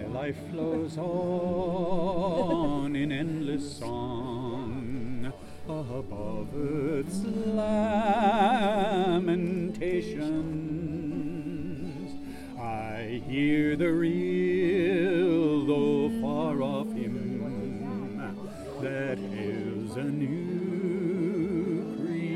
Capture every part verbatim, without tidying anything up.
life flows on in endless song above earth's lamentations. I hear the real, though far off hymn that hails a new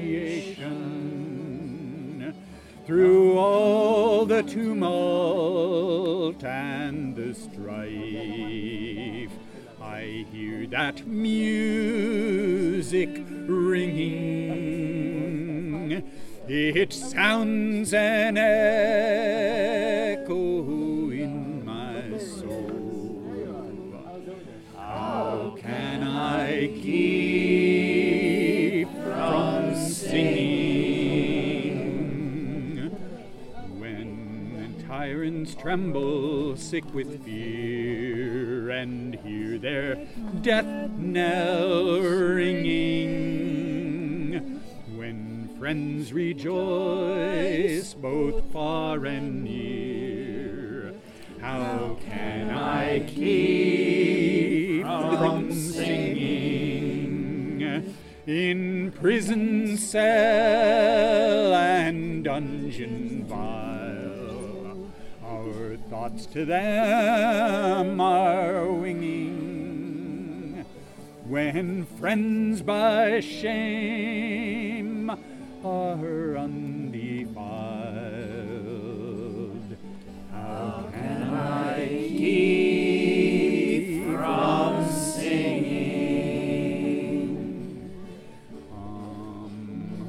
creation. Through all the tumult and the strife, I hear that music ringing. It sounds an echo in my soul. How can I keep from singing when tyrants tremble sick with fear and hear their death knell ringing? When friends rejoice both far and near, how can I keep from singing? In prison cell and dungeon vile, our thoughts to them are winging. When friends by shame are undefiled, how can I keep